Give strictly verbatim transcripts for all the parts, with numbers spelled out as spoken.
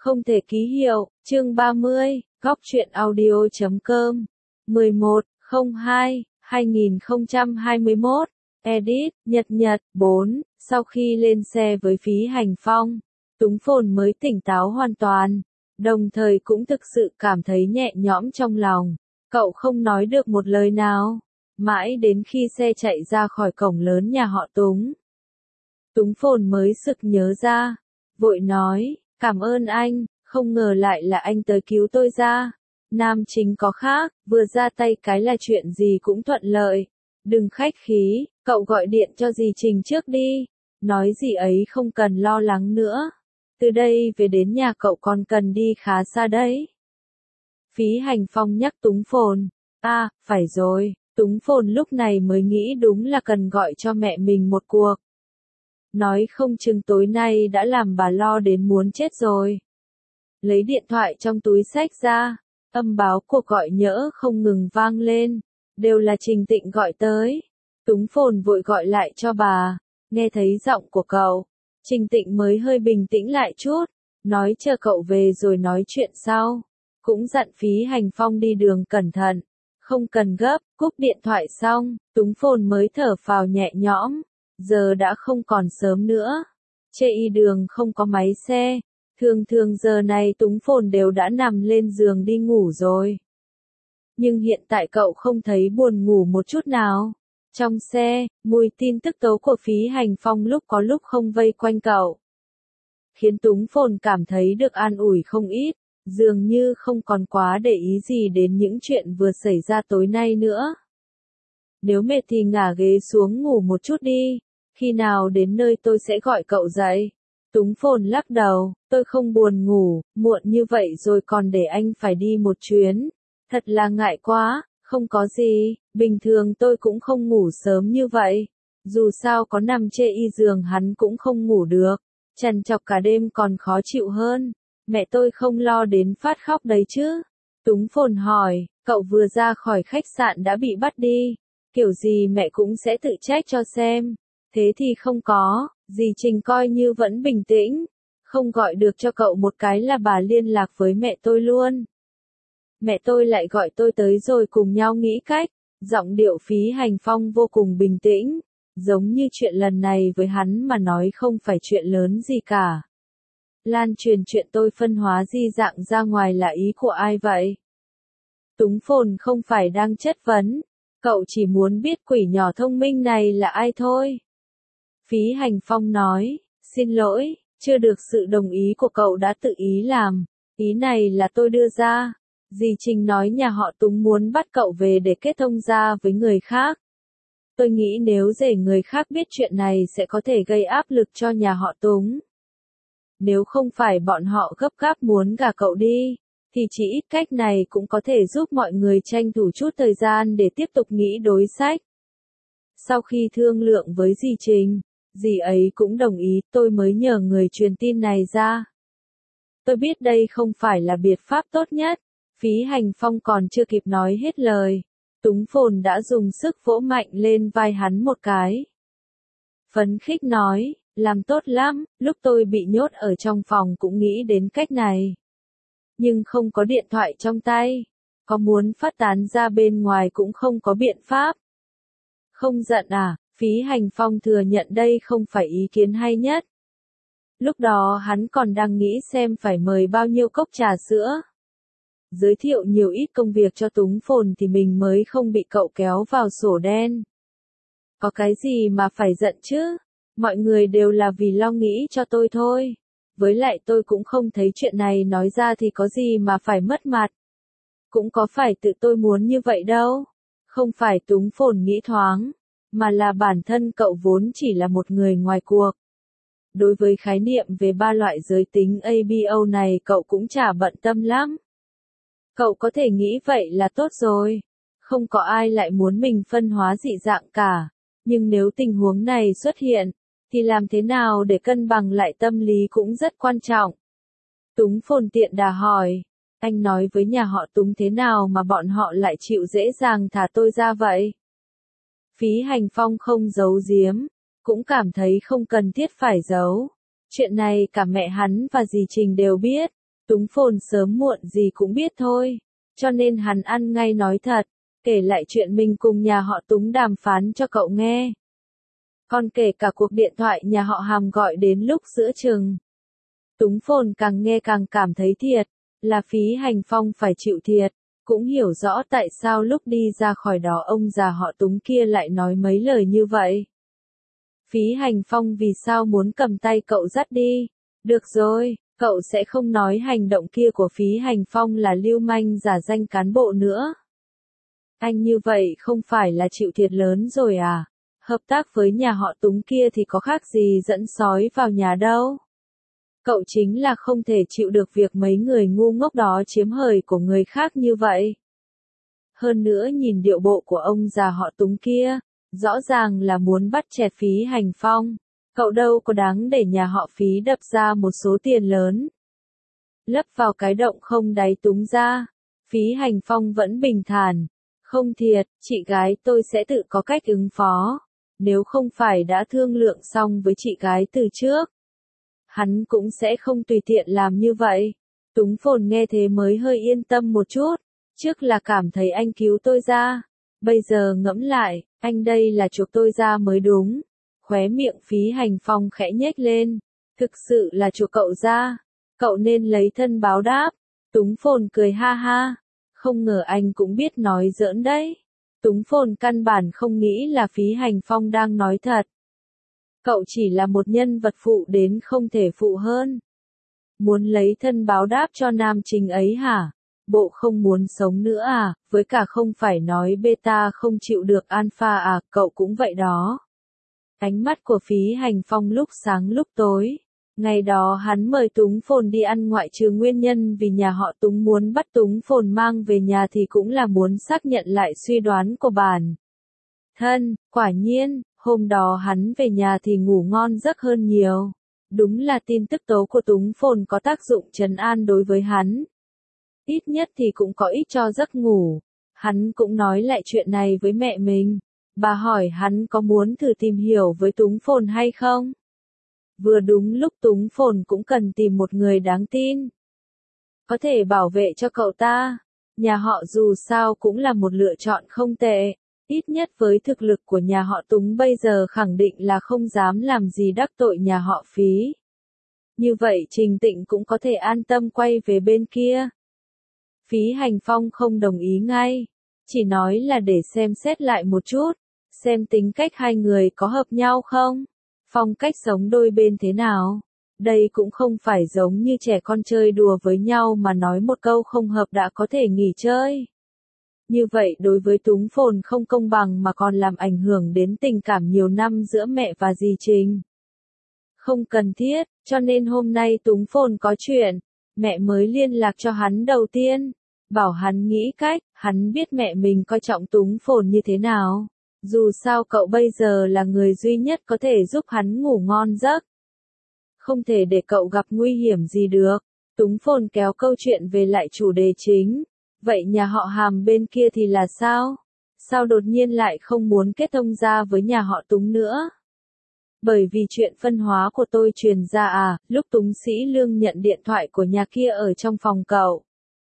Không thể ký hiệu, chương ba mươi, góc truyện audio chấm com, mười một, không hai, hai nghìn không trăm hai mươi mốt, edit, nhật nhật, bốn, sau khi lên xe với Phí Hành Phong, Túng Phồn mới tỉnh táo hoàn toàn, đồng thời cũng thực sự cảm thấy nhẹ nhõm trong lòng, cậu không nói được một lời nào, mãi đến khi xe chạy ra khỏi cổng lớn nhà họ Túng. Túng Phồn mới sực nhớ ra, vội nói, cảm ơn anh, không ngờ lại là anh tới cứu tôi ra. Nam chính có khác, vừa ra tay cái là chuyện gì cũng thuận lợi. Đừng khách khí, cậu gọi điện cho dì Trình trước đi. Nói gì ấy không cần lo lắng nữa. Từ đây về đến nhà cậu còn cần đi khá xa đấy. Phí Hành Phong nhắc Túng Phồn. À, phải rồi, Túng Phồn lúc này mới nghĩ đúng là cần gọi cho mẹ mình một cuộc. Nói không chừng tối nay đã làm bà lo đến muốn chết rồi. Lấy điện thoại trong túi xách ra, âm báo cuộc gọi nhỡ không ngừng vang lên, đều là Trình Tịnh gọi tới. Túng Phồn vội gọi lại cho bà, nghe thấy giọng của cậu, Trình Tịnh mới hơi bình tĩnh lại chút, nói chờ cậu về rồi nói chuyện sau. Cũng dặn Phí Hành Phong đi đường cẩn thận, không cần gấp. Cúp điện thoại xong, Túng Phồn mới thở phào nhẹ nhõm. Giờ đã không còn sớm nữa. Chê y đường không có máy xe. Thường thường giờ này Túng Phồn đều đã nằm lên giường đi ngủ rồi. Nhưng hiện tại cậu không thấy buồn ngủ một chút nào. Trong xe, mùi tin tức tố của Phí Hành Phong lúc có lúc không vây quanh cậu. Khiến Túng Phồn cảm thấy được an ủi không ít. Dường như không còn quá để ý gì đến những chuyện vừa xảy ra tối nay nữa. Nếu mệt thì ngả ghế xuống ngủ một chút đi. Khi nào đến nơi tôi sẽ gọi cậu dậy. Túng Phồn lắc đầu, tôi không buồn ngủ, muộn như vậy rồi còn để anh phải đi một chuyến. Thật là ngại quá, không có gì, bình thường tôi cũng không ngủ sớm như vậy. Dù sao có nằm chê y giường hắn cũng không ngủ được. Trằn trọc cả đêm còn khó chịu hơn. Mẹ tôi không lo đến phát khóc đấy chứ. Túng Phồn hỏi, cậu vừa ra khỏi khách sạn đã bị bắt đi. Kiểu gì mẹ cũng sẽ tự trách cho xem. Thế thì không có, dì Trình coi như vẫn bình tĩnh, không gọi được cho cậu một cái là bà liên lạc với mẹ tôi luôn. Mẹ tôi lại gọi tôi tới rồi cùng nhau nghĩ cách, giọng điệu Phí Hành Phong vô cùng bình tĩnh, giống như chuyện lần này với hắn mà nói không phải chuyện lớn gì cả. Lan truyền chuyện tôi phân hóa di dạng ra ngoài là ý của ai vậy? Túng Phồn không phải đang chất vấn, cậu chỉ muốn biết quỷ nhỏ thông minh này là ai thôi. Phí Hành Phong nói, xin lỗi, chưa được sự đồng ý của cậu đã tự ý làm, ý này là tôi đưa ra. Dì Trình nói nhà họ Túng muốn bắt cậu về để kết thông gia với người khác. Tôi nghĩ nếu để người khác biết chuyện này sẽ có thể gây áp lực cho nhà họ Túng. Nếu không phải bọn họ gấp gáp muốn gả cậu đi, thì chỉ ít cách này cũng có thể giúp mọi người tranh thủ chút thời gian để tiếp tục nghĩ đối sách. Sau khi thương lượng với dì Trình, dì ấy cũng đồng ý, tôi mới nhờ người truyền tin này ra. Tôi biết đây không phải là biện pháp tốt nhất. Phí Hành Phong còn chưa kịp nói hết lời. Túng Phồn đã dùng sức vỗ mạnh lên vai hắn một cái. Phấn khích nói, làm tốt lắm, lúc tôi bị nhốt ở trong phòng cũng nghĩ đến cách này. Nhưng không có điện thoại trong tay. Có muốn phát tán ra bên ngoài cũng không có biện pháp. Không giận à? Phí Hành Phong thừa nhận đây không phải ý kiến hay nhất. Lúc đó hắn còn đang nghĩ xem phải mời bao nhiêu cốc trà sữa. Giới thiệu nhiều ít công việc cho Túng Phồn thì mình mới không bị cậu kéo vào sổ đen. Có cái gì mà phải giận chứ? Mọi người đều là vì lo nghĩ cho tôi thôi. Với lại tôi cũng không thấy chuyện này nói ra thì có gì mà phải mất mặt. Cũng có phải tự tôi muốn như vậy đâu. Không phải Túng Phồn nghĩ thoáng. Mà là bản thân cậu vốn chỉ là một người ngoài cuộc. Đối với khái niệm về ba loại giới tính a bê o này cậu cũng chả bận tâm lắm. Cậu có thể nghĩ vậy là tốt rồi. Không có ai lại muốn mình phân hóa dị dạng cả. Nhưng nếu tình huống này xuất hiện, thì làm thế nào để cân bằng lại tâm lý cũng rất quan trọng. Túng Phồn tiện đà hỏi, anh nói với nhà họ Túng thế nào mà bọn họ lại chịu dễ dàng thả tôi ra vậy? Phí Hành Phong không giấu giếm, cũng cảm thấy không cần thiết phải giấu. Chuyện này cả mẹ hắn và dì Trình đều biết. Túng Phồn sớm muộn gì cũng biết thôi, cho nên hắn ăn ngay nói thật, kể lại chuyện mình cùng nhà họ Túng đàm phán cho cậu nghe. Còn kể cả cuộc điện thoại nhà họ Hàm gọi đến lúc giữa chừng. Túng Phồn càng nghe càng cảm thấy thiệt, là Phí Hành Phong phải chịu thiệt, cũng hiểu rõ tại sao lúc đi ra khỏi đó ông già họ Túng kia lại nói mấy lời như vậy. Phí Hành Phong vì sao muốn cầm tay cậu dắt đi? Được rồi, cậu sẽ không nói hành động kia của Phí Hành Phong là lưu manh giả danh cán bộ nữa. Anh như vậy không phải là chịu thiệt lớn rồi à? Hợp tác với nhà họ Túng kia thì có khác gì dẫn sói vào nhà đâu. Cậu chính là không thể chịu được việc mấy người ngu ngốc đó chiếm hời của người khác như vậy. Hơn nữa nhìn điệu bộ của ông già họ Túng kia, rõ ràng là muốn bắt chẹt Phí Hành Phong. Cậu đâu có đáng để nhà họ Phí đập ra một số tiền lớn. Lấp vào cái động không đáy Túng ra. Phí Hành Phong vẫn bình thản. Không thiệt, chị gái tôi sẽ tự có cách ứng phó. Nếu không phải đã thương lượng xong với chị gái từ trước, hắn cũng sẽ không tùy tiện làm như vậy. Túng Phồn nghe thế mới hơi yên tâm một chút. Trước là cảm thấy anh cứu tôi ra. Bây giờ ngẫm lại, anh đây là chuộc tôi ra mới đúng. Khóe miệng Phí Hành Phong khẽ nhếch lên. Thực sự là chuộc cậu ra. Cậu nên lấy thân báo đáp. Túng Phồn cười ha ha. Không ngờ anh cũng biết nói giỡn đấy. Túng Phồn căn bản không nghĩ là Phí Hành Phong đang nói thật. Cậu chỉ là một nhân vật phụ đến không thể phụ hơn. Muốn lấy thân báo đáp cho nam chính ấy hả? Bộ không muốn sống nữa à? Với cả không phải nói beta không chịu được alpha à? Cậu cũng vậy đó. Ánh mắt của Phí Hành Phong lúc sáng lúc tối. Ngày đó hắn mời Túng Phồn đi ăn ngoại trừ nguyên nhân vì nhà họ Túng muốn bắt Túng Phồn mang về nhà thì cũng là muốn xác nhận lại suy đoán của bản thân. Quả nhiên, hôm đó hắn về nhà thì ngủ ngon giấc hơn nhiều. Đúng là tin tức tố của Túng Phồn có tác dụng trấn an đối với hắn. Ít nhất thì cũng có ích cho giấc ngủ. Hắn cũng nói lại chuyện này với mẹ mình. Bà hỏi hắn có muốn thử tìm hiểu với Túng Phồn hay không? Vừa đúng lúc Túng Phồn cũng cần tìm một người đáng tin. Có thể bảo vệ cho cậu ta. Nhà họ dù sao cũng là một lựa chọn không tệ. Ít nhất với thực lực của nhà họ Túng bây giờ khẳng định là không dám làm gì đắc tội nhà họ Phí. Như vậy Trình Tịnh cũng có thể an tâm quay về bên kia. Phí Hành Phong không đồng ý ngay. Chỉ nói là để xem xét lại một chút. Xem tính cách hai người có hợp nhau không? Phong cách sống đôi bên thế nào? Đây cũng không phải giống như trẻ con chơi đùa với nhau mà nói một câu không hợp đã có thể nghỉ chơi. Như vậy đối với Túng Phồn không công bằng mà còn làm ảnh hưởng đến tình cảm nhiều năm giữa mẹ và dì Trình. Không cần thiết, cho nên hôm nay Túng Phồn có chuyện, mẹ mới liên lạc cho hắn đầu tiên. Bảo hắn nghĩ cách, hắn biết mẹ mình coi trọng Túng Phồn như thế nào. Dù sao cậu bây giờ là người duy nhất có thể giúp hắn ngủ ngon giấc. Không thể để cậu gặp nguy hiểm gì được. Túng Phồn kéo câu chuyện về lại chủ đề chính. Vậy nhà họ Hàm bên kia thì là sao? Sao đột nhiên lại không muốn kết thông ra với nhà họ Túng nữa? Bởi vì chuyện phân hóa của tôi truyền ra à, lúc Túng Sĩ Lương nhận điện thoại của nhà kia ở trong phòng cậu.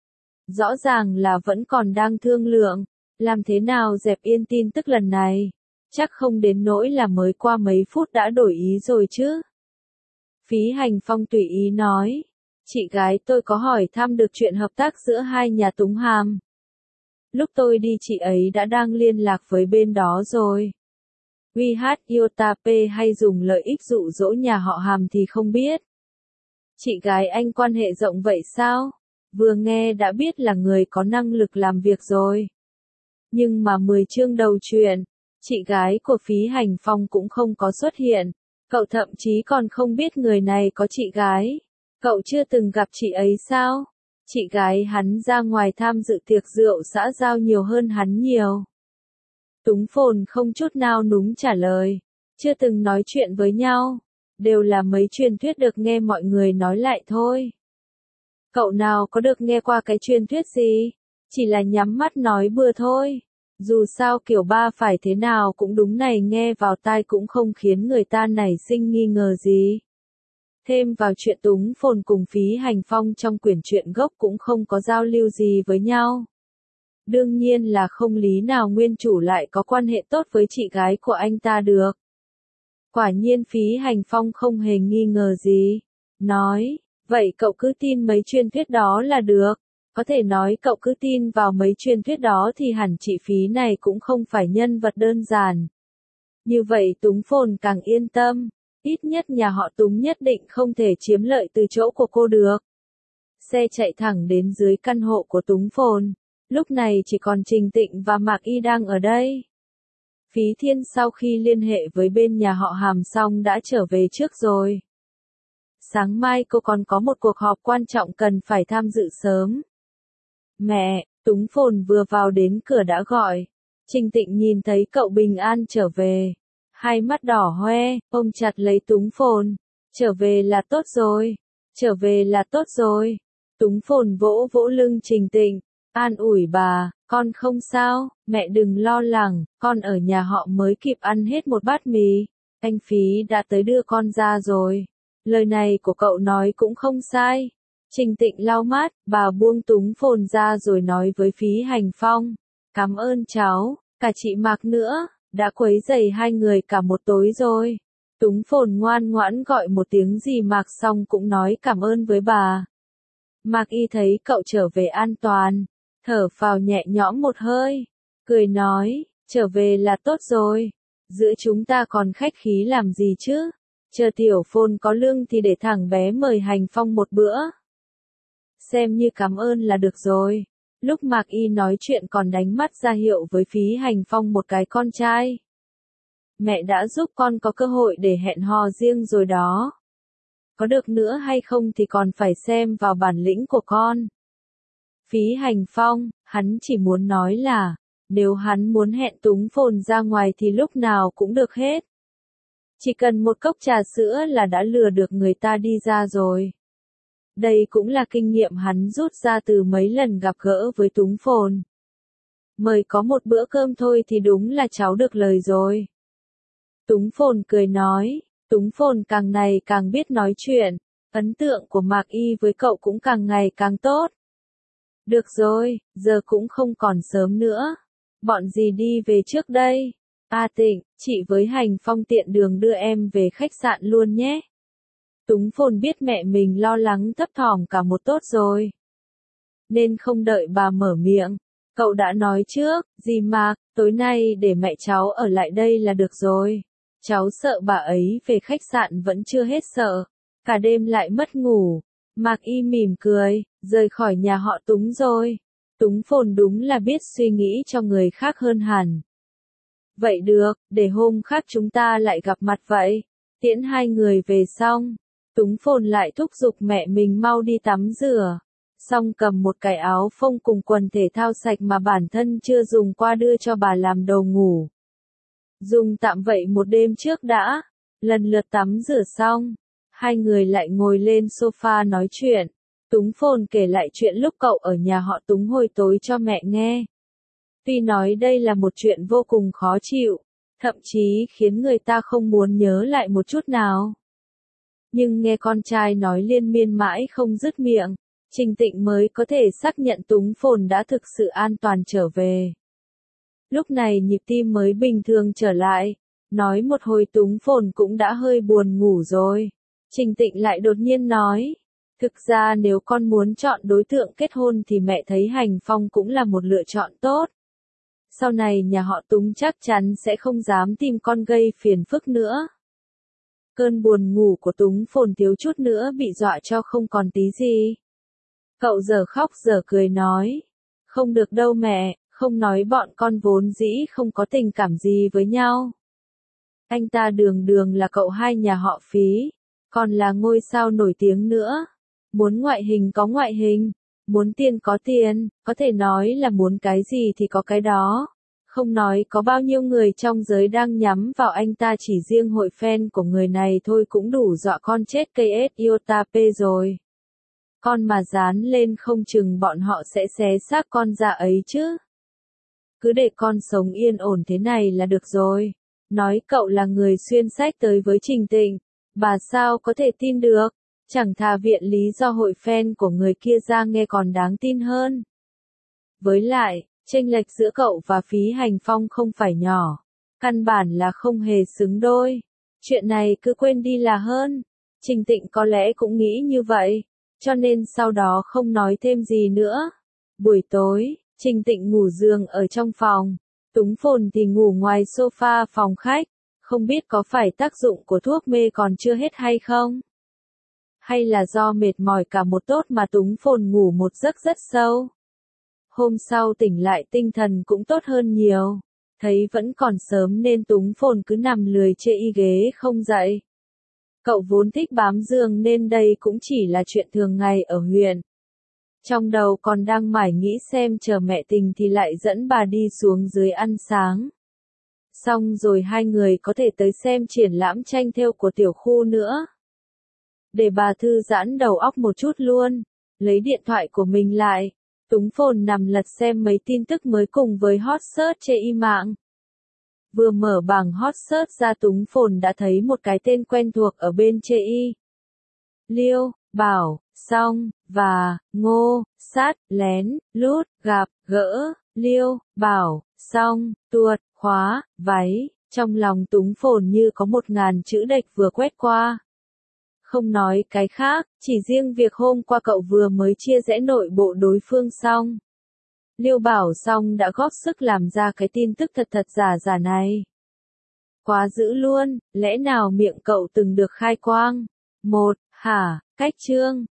Rõ ràng là vẫn còn đang thương lượng. Làm thế nào dẹp yên tin tức lần này? Chắc không đến nỗi là mới qua mấy phút đã đổi ý rồi chứ? Phí Hành Phong tùy ý nói. Chị gái tôi có hỏi thăm được chuyện hợp tác giữa hai nhà Túng Hàm. Lúc tôi đi chị ấy đã đang liên lạc với bên đó rồi. vê hát Iota P hay dùng lợi ích dụ dỗ nhà họ Hàm thì không biết. Chị gái anh quan hệ rộng vậy sao? Vừa nghe đã biết là người có năng lực làm việc rồi. Nhưng mà mười chương đầu chuyện, chị gái của Phí Hành Phong cũng không có xuất hiện. Cậu thậm chí còn không biết người này có chị gái. Cậu chưa từng gặp chị ấy sao? Chị gái hắn ra ngoài tham dự tiệc rượu xã giao nhiều hơn hắn nhiều. Túng Phồn không chút nào núng trả lời. Chưa từng nói chuyện với nhau. Đều là mấy truyền thuyết được nghe mọi người nói lại thôi. Cậu nào có được nghe qua cái truyền thuyết gì? Chỉ là nhắm mắt nói bừa thôi. Dù sao kiểu ba phải thế nào cũng đúng này nghe vào tai cũng không khiến người ta nảy sinh nghi ngờ gì. Thêm vào chuyện Túng Phồn cùng Phí Hành Phong trong quyển truyện gốc cũng không có giao lưu gì với nhau. Đương nhiên là không lý nào nguyên chủ lại có quan hệ tốt với chị gái của anh ta được. Quả nhiên Phí Hành Phong không hề nghi ngờ gì. Nói, vậy cậu cứ tin mấy truyền thuyết đó là được. Có thể nói cậu cứ tin vào mấy truyền thuyết đó thì hẳn chị Phí này cũng không phải nhân vật đơn giản. Như vậy Túng Phồn càng yên tâm. Ít nhất nhà họ Túng nhất định không thể chiếm lợi từ chỗ của cô được. Xe chạy thẳng đến dưới căn hộ của Túng Phồn. Lúc này chỉ còn Trình Tịnh và Mạc Y đang ở đây. Phí Thiên sau khi liên hệ với bên nhà họ Hàm xong đã trở về trước rồi. Sáng mai cô còn có một cuộc họp quan trọng cần phải tham dự sớm. Mẹ, Túng Phồn vừa vào đến cửa đã gọi. Trình Tịnh nhìn thấy cậu bình an trở về. Hai mắt đỏ hoe, ôm chặt lấy Túng Phồn. Trở về là tốt rồi. Trở về là tốt rồi. Túng Phồn vỗ vỗ lưng Trình Tịnh. An ủi bà, con không sao, mẹ đừng lo lắng, con ở nhà họ mới kịp ăn hết một bát mì. Anh Phí đã tới đưa con ra rồi. Lời này của cậu nói cũng không sai. Trình Tịnh lau mắt, bà buông Túng Phồn ra rồi nói với Phí Hành Phong. Cảm ơn cháu, cả chị Mạc nữa, đã quấy rầy hai người cả một tối rồi. Túng Phồn ngoan ngoãn gọi một tiếng dì Mạc xong cũng nói cảm ơn với bà. Mạc Y thấy cậu trở về an toàn, thở phào nhẹ nhõm một hơi, cười nói, trở về là tốt rồi. Giữa chúng ta còn khách khí làm gì chứ? Chờ Tiểu Phồn có lương thì để thằng bé mời Hành Phong một bữa. Xem như cảm ơn là được rồi. Lúc Mạc Y nói chuyện còn đánh mắt ra hiệu với Phí Hành Phong một cái con trai. Mẹ đã giúp con có cơ hội để hẹn hò riêng rồi đó. Có được nữa hay không thì còn phải xem vào bản lĩnh của con. Phí Hành Phong, hắn chỉ muốn nói là, nếu hắn muốn hẹn Túng Phồn ra ngoài thì lúc nào cũng được hết. Chỉ cần một cốc trà sữa là đã lừa được người ta đi ra rồi. Đây cũng là kinh nghiệm hắn rút ra từ mấy lần gặp gỡ với Túng Phồn. Mời có một bữa cơm thôi thì đúng là cháu được lời rồi. Túng Phồn cười nói, Túng Phồn càng ngày càng biết nói chuyện, ấn tượng của Mạc Y với cậu cũng càng ngày càng tốt. Được rồi, giờ cũng không còn sớm nữa. Bọn dì đi về trước đây. A Tịnh, chị với Hành Phong tiện đường đưa em về khách sạn luôn nhé. Túng Phồn biết mẹ mình lo lắng thấp thỏm cả một tốt rồi. Nên không đợi bà mở miệng. Cậu đã nói trước, dì Mạc, tối nay để mẹ cháu ở lại đây là được rồi. Cháu sợ bà ấy về khách sạn vẫn chưa hết sợ. Cả đêm lại mất ngủ. Mạc Y mỉm cười, rời khỏi nhà họ Túng rồi. Túng Phồn đúng là biết suy nghĩ cho người khác hơn hẳn. Vậy được, để hôm khác chúng ta lại gặp mặt vậy. Tiễn hai người về xong. Túng Phồn lại thúc giục mẹ mình mau đi tắm rửa. Xong cầm một cái áo phông cùng quần thể thao sạch mà bản thân chưa dùng qua đưa cho bà làm đồ ngủ. Dùng tạm vậy một đêm trước đã. Lần lượt tắm rửa xong. Hai người lại ngồi lên sofa nói chuyện. Túng Phồn kể lại chuyện lúc cậu ở nhà họ Túng hồi tối cho mẹ nghe. Tuy nói đây là một chuyện vô cùng khó chịu, thậm chí khiến người ta không muốn nhớ lại một chút nào. Nhưng nghe con trai nói liên miên mãi không dứt miệng, Trình Tịnh mới có thể xác nhận Túng Phồn đã thực sự an toàn trở về. Lúc này nhịp tim mới bình thường trở lại, nói một hồi Túng Phồn cũng đã hơi buồn ngủ rồi. Trình Tịnh lại đột nhiên nói, thực ra nếu con muốn chọn đối tượng kết hôn thì mẹ thấy Hành Phong cũng là một lựa chọn tốt. Sau này nhà họ Túng chắc chắn sẽ không dám tìm con gây phiền phức nữa. Cơn buồn ngủ của Túng Phồn thiếu chút nữa bị dọa cho không còn tí gì. Cậu giờ khóc giờ cười nói, không được đâu mẹ, không nói bọn con vốn dĩ không có tình cảm gì với nhau. Anh ta đường đường là cậu hai nhà họ Phí, còn là ngôi sao nổi tiếng nữa. Muốn ngoại hình có ngoại hình, muốn tiền có tiền, có thể nói là muốn cái gì thì có cái đó. Không nói có bao nhiêu người trong giới đang nhắm vào anh ta, chỉ riêng hội fan của người này thôi cũng đủ dọa con chết cây ét Iotape rồi. Con mà dán lên không chừng bọn họ sẽ xé xác con ra ấy chứ. Cứ để con sống yên ổn thế này là được rồi. Nói cậu là người xuyên sách tới với Trình Tịnh. Bà sao có thể tin được, chẳng thà viện lý do hội fan của người kia ra nghe còn đáng tin hơn. Với lại, chênh lệch giữa cậu và Phí Hành Phong không phải nhỏ, căn bản là không hề xứng đôi. Chuyện này cứ quên đi là hơn. Trình Tịnh có lẽ cũng nghĩ như vậy, cho nên sau đó không nói thêm gì nữa. Buổi tối, Trình Tịnh ngủ giường ở trong phòng, Túng Phồn thì ngủ ngoài sofa phòng khách, không biết có phải tác dụng của thuốc mê còn chưa hết hay không? Hay là do mệt mỏi cả một tốt mà Túng Phồn ngủ một giấc rất sâu? Hôm sau tỉnh lại tinh thần cũng tốt hơn nhiều, thấy vẫn còn sớm nên Túng Phồn cứ nằm lười chê y ghế không dậy. Cậu vốn thích bám giường nên đây cũng chỉ là chuyện thường ngày ở huyện. Trong đầu còn đang mải nghĩ xem chờ mẹ tình thì lại dẫn bà đi xuống dưới ăn sáng. Xong rồi hai người có thể tới xem triển lãm tranh thêu của tiểu khu nữa. Để bà thư giãn đầu óc một chút luôn, lấy điện thoại của mình lại, Túng Phồn nằm lật xem mấy tin tức mới cùng với hot search trên y mạng. Vừa mở bảng hot search ra Túng Phồn đã thấy một cái tên quen thuộc ở bên chê y. Liêu, Bảo, Song, và, Ngô, sát, lén, lút, gặp, gỡ, Liêu, Bảo, Song, tuột, khóa, váy, trong lòng Túng Phồn như có một ngàn chữ đệch vừa quét qua. Không nói cái khác, chỉ riêng việc hôm qua cậu vừa mới chia rẽ nội bộ đối phương xong. Liêu Bảo Song đã góp sức làm ra cái tin tức thật thật giả giả này. Quá dữ luôn, lẽ nào miệng cậu từng được khai quang? Một, hả, cách chương.